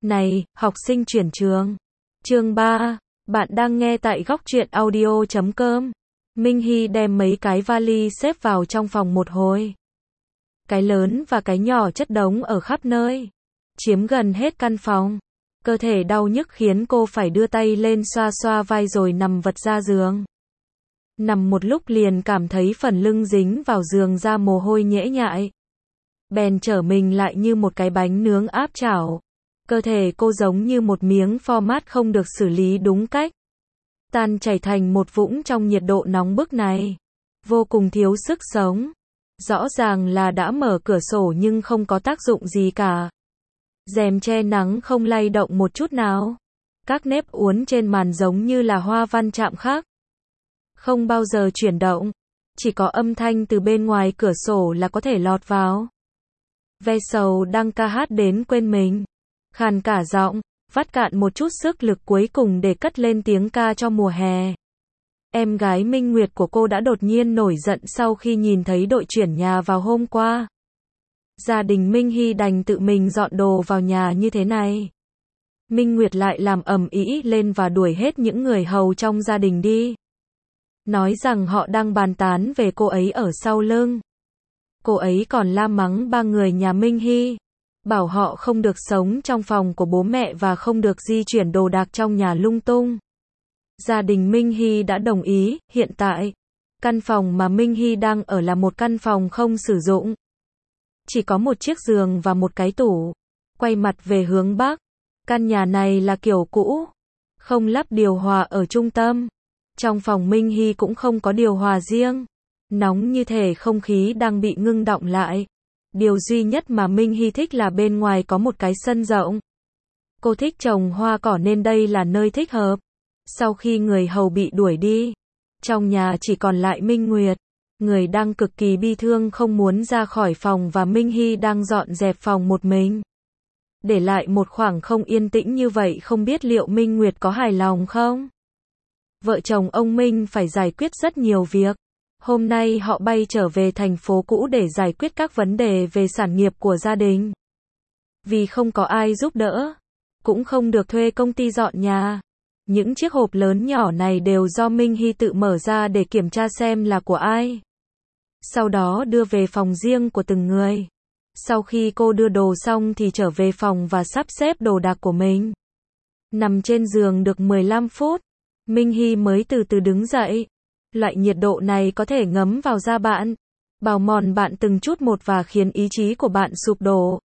Này, học sinh chuyển trường. Chương 3. Bạn đang nghe tại góc truyện audio.com. Minh Hy đem mấy cái vali xếp vào trong phòng một hồi. Cái lớn và cái nhỏ chất đống ở khắp nơi, chiếm gần hết căn phòng. Cơ thể đau nhức khiến cô phải đưa tay lên xoa xoa vai rồi nằm vật ra giường. Nằm một lúc liền cảm thấy phần lưng dính vào giường ra mồ hôi nhễ nhại. Bèn trở mình lại như một cái bánh nướng áp chảo. Cơ thể cô giống như một miếng pho mát không được xử lý đúng cách, tan chảy thành một vũng trong nhiệt độ nóng bức này. Vô cùng thiếu sức sống. Rõ ràng là đã mở cửa sổ nhưng không có tác dụng gì cả. Rèm che nắng không lay động một chút nào. Các nếp uốn trên màn giống như là hoa văn chạm khắc, không bao giờ chuyển động. Chỉ có âm thanh từ bên ngoài cửa sổ là có thể lọt vào. Ve sầu đang ca hát đến quên mình, khàn cả giọng, vắt cạn một chút sức lực cuối cùng để cất lên tiếng ca cho mùa hè. Em gái Minh Nguyệt của cô đã đột nhiên nổi giận sau khi nhìn thấy đội chuyển nhà vào hôm qua. Gia đình Minh Hy đành tự mình dọn đồ vào nhà như thế này. Minh Nguyệt lại làm ầm ĩ lên và đuổi hết những người hầu trong gia đình đi. Nói rằng họ đang bàn tán về cô ấy ở sau lưng. Cô ấy còn la mắng ba người nhà Minh Hy, bảo họ không được sống trong phòng của bố mẹ và không được di chuyển đồ đạc trong nhà lung tung. Gia đình Minh Hy đã đồng ý, hiện tại, căn phòng mà Minh Hy đang ở là một căn phòng không sử dụng. Chỉ có một chiếc giường và một cái tủ. Quay mặt về hướng bắc, căn nhà này là kiểu cũ, không lắp điều hòa ở trung tâm. Trong phòng Minh Hy cũng không có điều hòa riêng. Nóng như thể không khí đang bị ngưng đọng lại. Điều duy nhất mà Minh Hy thích là bên ngoài có một cái sân rộng. Cô thích trồng hoa cỏ nên đây là nơi thích hợp. Sau khi người hầu bị đuổi đi, trong nhà chỉ còn lại Minh Nguyệt. Người đang cực kỳ bi thương không muốn ra khỏi phòng và Minh Hy đang dọn dẹp phòng một mình. Để lại một khoảng không yên tĩnh như vậy không biết liệu Minh Nguyệt có hài lòng không? Vợ chồng ông Minh phải giải quyết rất nhiều việc. Hôm nay họ bay trở về thành phố cũ để giải quyết các vấn đề về sản nghiệp của gia đình. Vì không có ai giúp đỡ, cũng không được thuê công ty dọn nhà. Những chiếc hộp lớn nhỏ này đều do Minh Hy tự mở ra để kiểm tra xem là của ai. Sau đó đưa về phòng riêng của từng người. Sau khi cô đưa đồ xong thì trở về phòng và sắp xếp đồ đạc của mình. Nằm trên giường được 15 phút, Minh Hy mới từ từ đứng dậy. Loại nhiệt độ này có thể ngấm vào da bạn, bào mòn bạn từng chút một và khiến ý chí của bạn sụp đổ.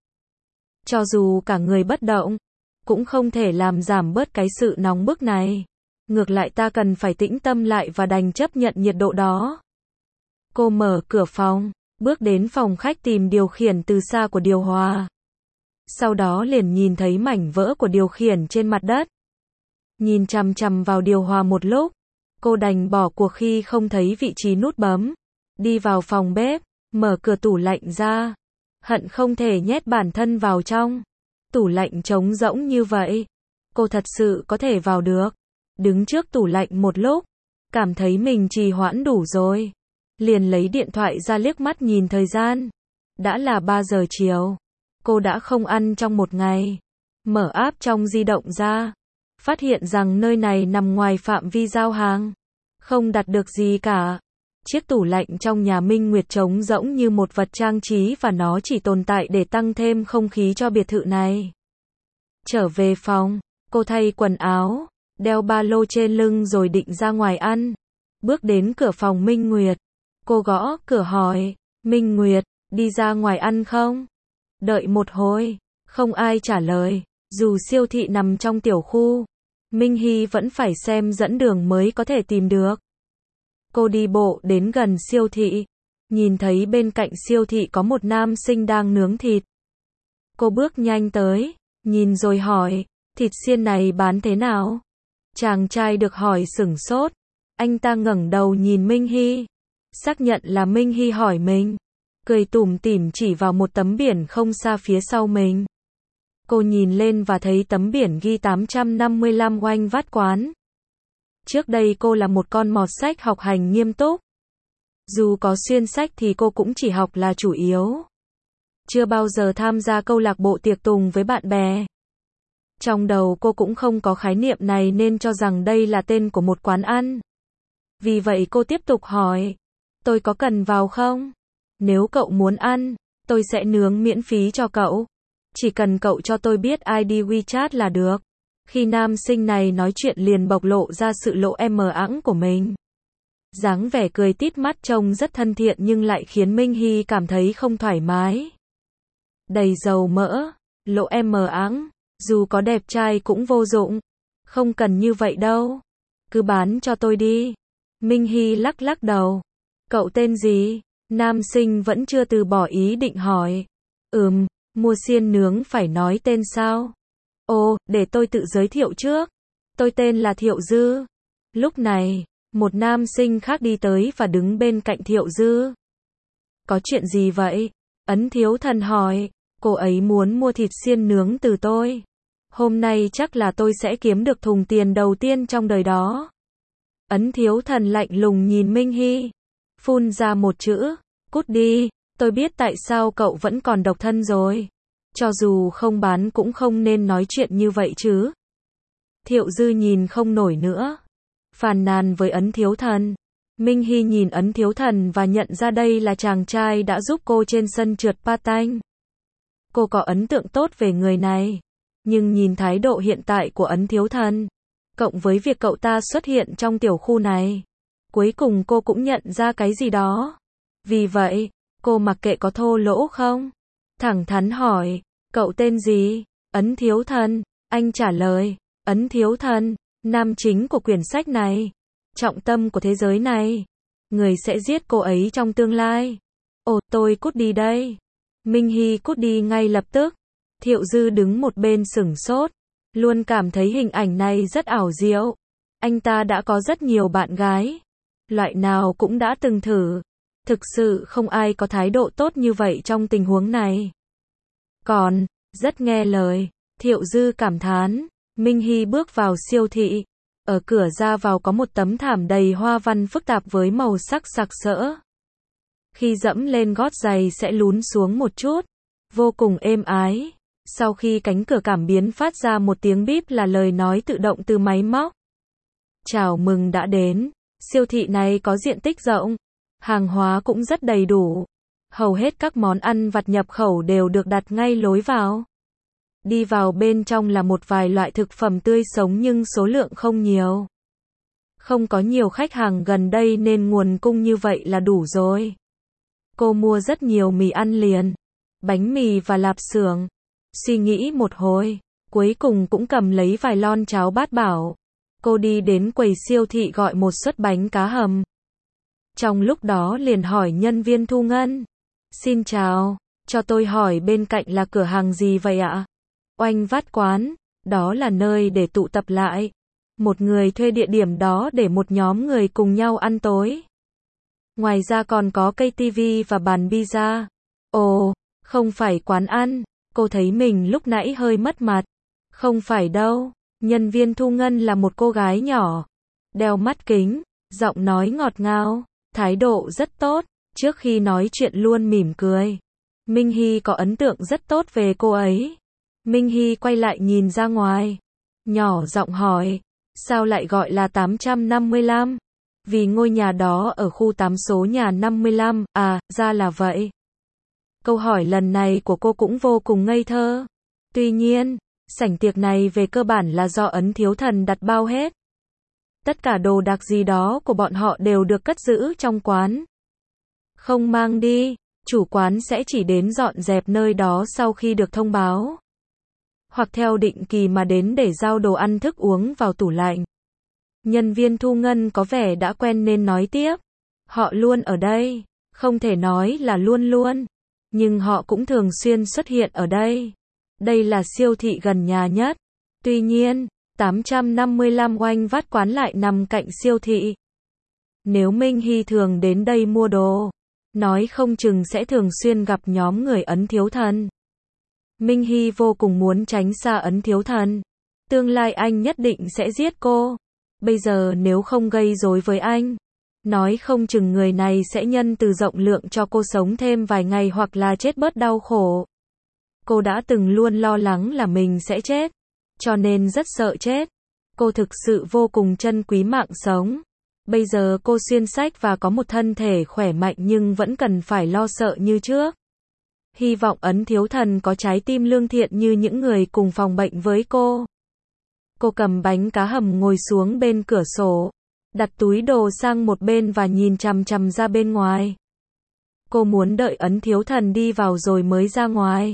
Cho dù cả người bất động, cũng không thể làm giảm bớt cái sự nóng bức này. Ngược lại ta cần phải tĩnh tâm lại và đành chấp nhận nhiệt độ đó. Cô mở cửa phòng, bước đến phòng khách tìm điều khiển từ xa của điều hòa. Sau đó liền nhìn thấy mảnh vỡ của điều khiển trên mặt đất. Nhìn chằm chằm vào điều hòa một lúc, cô đành bỏ cuộc khi không thấy vị trí nút bấm. Đi vào phòng bếp, mở cửa tủ lạnh ra. Hận không thể nhét bản thân vào trong. Tủ lạnh trống rỗng như vậy, cô thật sự có thể vào được. Đứng trước tủ lạnh một lúc, cảm thấy mình trì hoãn đủ rồi. Liền lấy điện thoại ra liếc mắt nhìn thời gian. Đã là 3 giờ chiều. Cô đã không ăn trong một ngày. Mở app trong di động ra, phát hiện rằng nơi này nằm ngoài phạm vi giao hàng. Không đặt được gì cả. Chiếc tủ lạnh trong nhà Minh Nguyệt trống rỗng như một vật trang trí và nó chỉ tồn tại để tăng thêm không khí cho biệt thự này. Trở về phòng, cô thay quần áo, đeo ba lô trên lưng rồi định ra ngoài ăn. Bước đến cửa phòng Minh Nguyệt, cô gõ cửa hỏi, Minh Nguyệt, đi ra ngoài ăn không? Đợi một hồi, không ai trả lời. Dù siêu thị nằm trong tiểu khu, Minh Hy vẫn phải xem dẫn đường mới có thể tìm được. Cô đi bộ đến gần siêu thị, nhìn thấy bên cạnh siêu thị có một nam sinh đang nướng thịt. Cô bước nhanh tới, nhìn rồi hỏi, thịt xiên này bán thế nào? Chàng trai được hỏi sửng sốt, anh ta ngẩng đầu nhìn Minh Hy, xác nhận là Minh Hy hỏi mình, cười tủm tỉm chỉ vào một tấm biển không xa phía sau mình. Cô nhìn lên và thấy tấm biển ghi 855 Oanh Vát Quán. Trước đây cô là một con mọt sách học hành nghiêm túc. Dù có xuyên sách thì cô cũng chỉ học là chủ yếu. Chưa bao giờ tham gia câu lạc bộ tiệc tùng với bạn bè. Trong đầu cô cũng không có khái niệm này nên cho rằng đây là tên của một quán ăn. Vì vậy cô tiếp tục hỏi, tôi có cần vào không? Nếu cậu muốn ăn, tôi sẽ nướng miễn phí cho cậu. Chỉ cần cậu cho tôi biết ID WeChat là được. Khi nam sinh này nói chuyện liền bộc lộ ra sự lộ mờ ẵng của mình. Dáng vẻ cười tít mắt trông rất thân thiện nhưng lại khiến Minh Hy cảm thấy không thoải mái. Đầy dầu mỡ, lộ mờ ẵng, dù có đẹp trai cũng vô dụng. Không cần như vậy đâu. Cứ bán cho tôi đi. Minh Hy lắc lắc đầu. Cậu tên gì? Nam sinh vẫn chưa từ bỏ ý định hỏi. Mua xiên nướng phải nói tên sao? Ồ, để tôi tự giới thiệu trước. Tôi tên là Thiệu Dư. Lúc này, một nam sinh khác đi tới và đứng bên cạnh Thiệu Dư. Có chuyện gì vậy? Ấn Thiếu Thần hỏi. Cô ấy muốn mua thịt xiên nướng từ tôi. Hôm nay chắc là tôi sẽ kiếm được thùng tiền đầu tiên trong đời đó. Ấn Thiếu Thần lạnh lùng nhìn Minh Hy. Phun ra một chữ. Cút đi. Tôi biết tại sao cậu vẫn còn độc thân rồi. Cho dù không bán cũng không nên nói chuyện như vậy chứ. Thiệu Dư nhìn không nổi nữa. Phàn nàn với Ấn Thiếu Thần. Minh Hy nhìn Ấn Thiếu Thần và nhận ra đây là chàng trai đã giúp cô trên sân trượt patin. Cô có ấn tượng tốt về người này. Nhưng nhìn thái độ hiện tại của Ấn Thiếu Thần, cộng với việc cậu ta xuất hiện trong tiểu khu này, cuối cùng cô cũng nhận ra cái gì đó. Vì vậy, cô mặc kệ có thô lỗ không, thẳng thắn hỏi, cậu tên gì? Ấn Thiếu Thần. Anh trả lời, Ấn Thiếu Thần, nam chính của quyển sách này, trọng tâm của thế giới này, người sẽ giết cô ấy trong tương lai. Ồ, tôi cút đi đây. Minh Hy cút đi ngay lập tức. Thiệu Dư đứng một bên sửng sốt, luôn cảm thấy hình ảnh này rất ảo diệu. Anh ta đã có rất nhiều bạn gái, loại nào cũng đã từng thử. Thực sự không ai có thái độ tốt như vậy trong tình huống này. Còn, rất nghe lời. Thiệu Dư cảm thán. Minh Hy bước vào siêu thị. Ở cửa ra vào có một tấm thảm đầy hoa văn phức tạp với màu sắc sặc sỡ. Khi dẫm lên gót giày sẽ lún xuống một chút. Vô cùng êm ái. Sau khi cánh cửa cảm biến phát ra một tiếng bíp là lời nói tự động từ máy móc. Chào mừng đã đến. Siêu thị này có diện tích rộng. Hàng hóa cũng rất đầy đủ. Hầu hết các món ăn vặt nhập khẩu đều được đặt ngay lối vào. Đi vào bên trong là một vài loại thực phẩm tươi sống nhưng số lượng không nhiều. Không có nhiều khách hàng gần đây nên nguồn cung như vậy là đủ rồi. Cô mua rất nhiều mì ăn liền, bánh mì và lạp xưởng. Suy nghĩ một hồi, cuối cùng cũng cầm lấy vài lon cháo bát bảo. Cô đi đến quầy siêu thị gọi một suất bánh cá hầm. Trong lúc đó liền hỏi nhân viên thu ngân. Xin chào, cho tôi hỏi bên cạnh là cửa hàng gì vậy ạ? Oanh Vát Quán, đó là nơi để tụ tập lại. Một người thuê địa điểm đó để một nhóm người cùng nhau ăn tối. Ngoài ra còn có cây tivi và bàn pizza. Ồ, không phải quán ăn. Cô thấy mình lúc nãy hơi mất mặt. Không phải đâu. Nhân viên thu ngân là một cô gái nhỏ. Đeo mắt kính, giọng nói ngọt ngào, thái độ rất tốt. Trước khi nói chuyện luôn mỉm cười. Minh Hy có ấn tượng rất tốt về cô ấy. Minh Hy quay lại nhìn ra ngoài. Nhỏ giọng hỏi. Sao lại gọi là 855? Vì ngôi nhà đó ở khu 8 số nhà 55, à, ra là vậy. Câu hỏi lần này của cô cũng vô cùng ngây thơ. Tuy nhiên, sảnh tiệc này về cơ bản là do Ấn Thiếu Thần đặt bao hết. Tất cả đồ đạc gì đó của bọn họ đều được cất giữ trong quán. Không mang đi, chủ quán sẽ chỉ đến dọn dẹp nơi đó sau khi được thông báo. Hoặc theo định kỳ mà đến để giao đồ ăn thức uống vào tủ lạnh. Nhân viên thu ngân có vẻ đã quen nên nói tiếp. Họ luôn ở đây, không thể nói là luôn luôn, nhưng họ cũng thường xuyên xuất hiện ở đây. Đây là siêu thị gần nhà nhất. Tuy nhiên, 855 Oanh Vát Quán lại nằm cạnh siêu thị. Nếu Minh Hy thường đến đây mua đồ, nói không chừng sẽ thường xuyên gặp nhóm người Ấn Thiếu Thần. Minh Hy vô cùng muốn tránh xa Ấn Thiếu Thần. Tương lai anh nhất định sẽ giết cô. Bây giờ nếu không gây rối với anh, nói không chừng người này sẽ nhân từ rộng lượng cho cô sống thêm vài ngày hoặc là chết bớt đau khổ. Cô đã từng luôn lo lắng là mình sẽ chết. cho nên rất sợ chết. Cô thực sự vô cùng trân quý mạng sống. Bây giờ cô xuyên sách và có một thân thể khỏe mạnh nhưng vẫn cần phải lo sợ như trước. Hy vọng Ấn Thiếu Thần có trái tim lương thiện như những người cùng phòng bệnh với cô. Cô cầm bánh cá hầm ngồi xuống bên cửa sổ, đặt túi đồ sang một bên và nhìn chằm chằm ra bên ngoài. Cô muốn đợi Ấn Thiếu Thần đi vào rồi mới ra ngoài.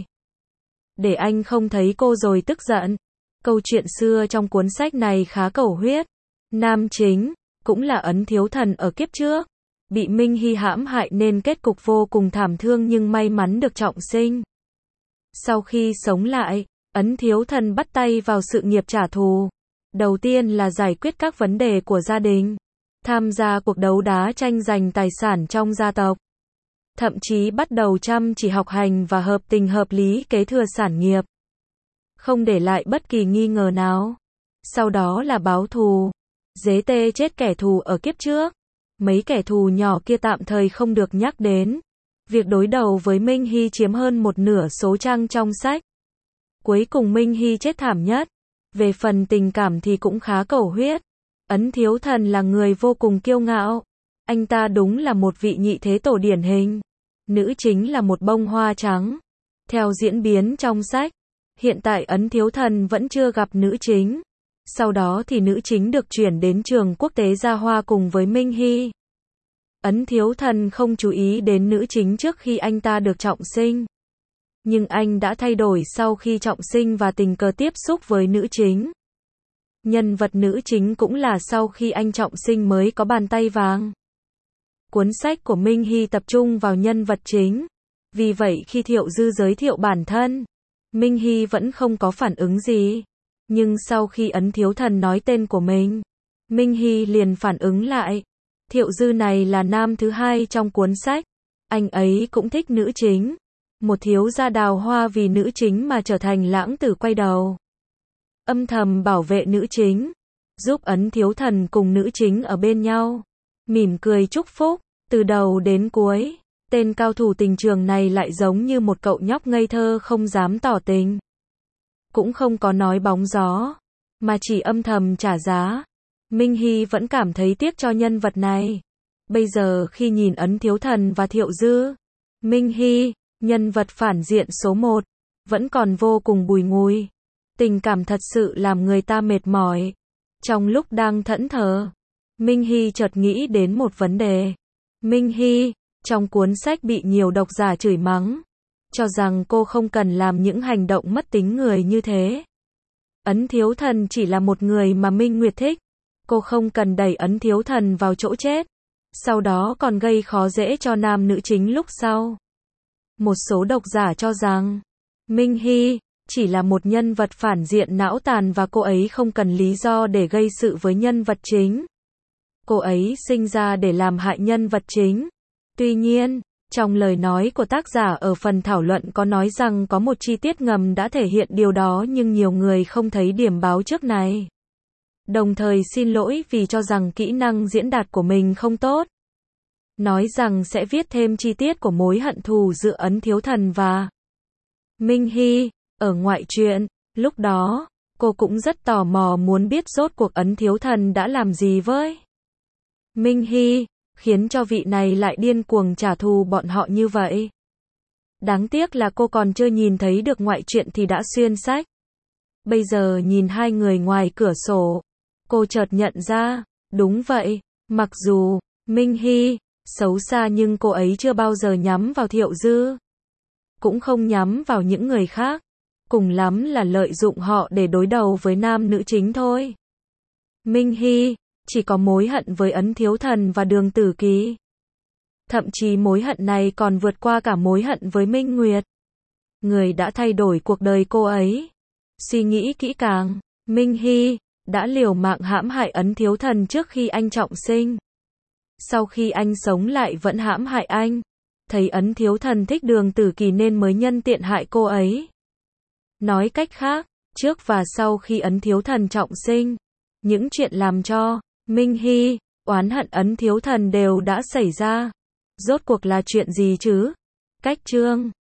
Để anh không thấy cô rồi tức giận. Câu chuyện xưa trong cuốn sách này khá cầu huyết. Nam chính, cũng là Ấn Thiếu Thần ở kiếp trước, bị Minh Hy hãm hại nên kết cục vô cùng thảm thương nhưng may mắn được trọng sinh. Sau khi sống lại, Ấn Thiếu Thần bắt tay vào sự nghiệp trả thù. Đầu tiên là giải quyết các vấn đề của gia đình, tham gia cuộc đấu đá tranh giành tài sản trong gia tộc. Thậm chí bắt đầu chăm chỉ học hành và hợp tình hợp lý kế thừa sản nghiệp, không để lại bất kỳ nghi ngờ nào. Sau đó là báo thù, giết chết kẻ thù ở kiếp trước. Mấy kẻ thù nhỏ kia tạm thời không được nhắc đến. Việc đối đầu với Minh Hy chiếm hơn một nửa số trang trong sách. Cuối cùng Minh Hy chết thảm nhất. Về phần tình cảm thì cũng khá cầu huyết. Ấn Thiếu Thần là người vô cùng kiêu ngạo. Anh ta đúng là một vị nhị thế tổ điển hình. Nữ chính là một bông hoa trắng. Theo diễn biến trong sách, hiện tại Ấn Thiếu Thần vẫn chưa gặp nữ chính. Sau đó thì nữ chính được chuyển đến trường quốc tế Gia Hoa cùng với Minh Hy. Ấn Thiếu Thần không chú ý đến nữ chính trước khi anh ta được trọng sinh. Nhưng anh đã thay đổi sau khi trọng sinh và tình cờ tiếp xúc với nữ chính. Nhân vật nữ chính cũng là sau khi anh trọng sinh mới có bàn tay vàng. Cuốn sách của Minh Hy tập trung vào nhân vật chính. Vì vậy khi Thiệu Dư giới thiệu bản thân, Minh Hy vẫn không có phản ứng gì. Nhưng sau khi Ấn Thiếu Thần nói tên của mình, Minh Hy liền phản ứng lại. Thiệu Dư này là nam thứ hai trong cuốn sách. Anh ấy cũng thích nữ chính. Một thiếu gia đào hoa vì nữ chính mà trở thành lãng tử quay đầu. Âm thầm bảo vệ nữ chính, giúp Ấn Thiếu Thần cùng nữ chính ở bên nhau. Mỉm cười chúc phúc, từ đầu đến cuối. Tên cao thủ tình trường này lại giống như một cậu nhóc ngây thơ không dám tỏ tình. Cũng không có nói bóng gió, mà chỉ âm thầm trả giá. Minh Hy vẫn cảm thấy tiếc cho nhân vật này. Bây giờ khi nhìn Ấn Thiếu Thần và Thiệu Dư, Minh Hy, nhân vật phản diện số 1, vẫn còn vô cùng bùi ngùi. Tình cảm thật sự làm người ta mệt mỏi. Trong lúc đang thẫn thờ, Minh Hy chợt nghĩ đến một vấn đề. Minh Hy, trong cuốn sách bị nhiều độc giả chửi mắng, cho rằng cô không cần làm những hành động mất tính người như thế. Ấn Thiếu Thần chỉ là một người mà Minh Nguyệt thích. Cô không cần đẩy Ấn Thiếu Thần vào chỗ chết. Sau đó còn gây khó dễ cho nam nữ chính lúc sau. Một số độc giả cho rằng, Minh Hy chỉ là một nhân vật phản diện não tàn và cô ấy không cần lý do để gây sự với nhân vật chính. Cô ấy sinh ra để làm hại nhân vật chính. Tuy nhiên, trong lời nói của tác giả ở phần thảo luận có nói rằng có một chi tiết ngầm đã thể hiện điều đó nhưng nhiều người không thấy điểm báo trước này. Đồng thời xin lỗi vì cho rằng kỹ năng diễn đạt của mình không tốt. Nói rằng sẽ viết thêm chi tiết của mối hận thù giữa Ấn Thiếu Thần và Minh Hy. Ở ngoại truyện, lúc đó, cô cũng rất tò mò muốn biết rốt cuộc Ấn Thiếu Thần đã làm gì với Minh Hy, khiến cho vị này lại điên cuồng trả thù bọn họ như vậy. Đáng tiếc là cô còn chưa nhìn thấy được ngoại truyện thì đã xuyên sách. Bây giờ nhìn hai người ngoài cửa sổ, cô chợt nhận ra, đúng vậy, mặc dù Minh Hy xấu xa nhưng cô ấy chưa bao giờ nhắm vào Thiệu Dư, cũng không nhắm vào những người khác, cùng lắm là lợi dụng họ để đối đầu với nam nữ chính thôi. Minh Hy chỉ có mối hận với Ấn Thiếu Thần và Đường Tử Kỳ. Thậm chí mối hận này còn vượt qua cả mối hận với Minh Nguyệt, người đã thay đổi cuộc đời cô ấy. Suy nghĩ kỹ càng, Minh Hy đã liều mạng hãm hại Ấn Thiếu Thần trước khi anh trọng sinh. Sau khi anh sống lại vẫn hãm hại anh. Thấy Ấn Thiếu Thần thích Đường Tử Kỳ nên mới nhân tiện hại cô ấy. Nói cách khác, trước và sau khi Ấn Thiếu Thần trọng sinh, những chuyện làm cho Minh Hy oán hận Ấn Thiếu Thần đều đã xảy ra. Rốt cuộc là chuyện gì chứ? Cách chương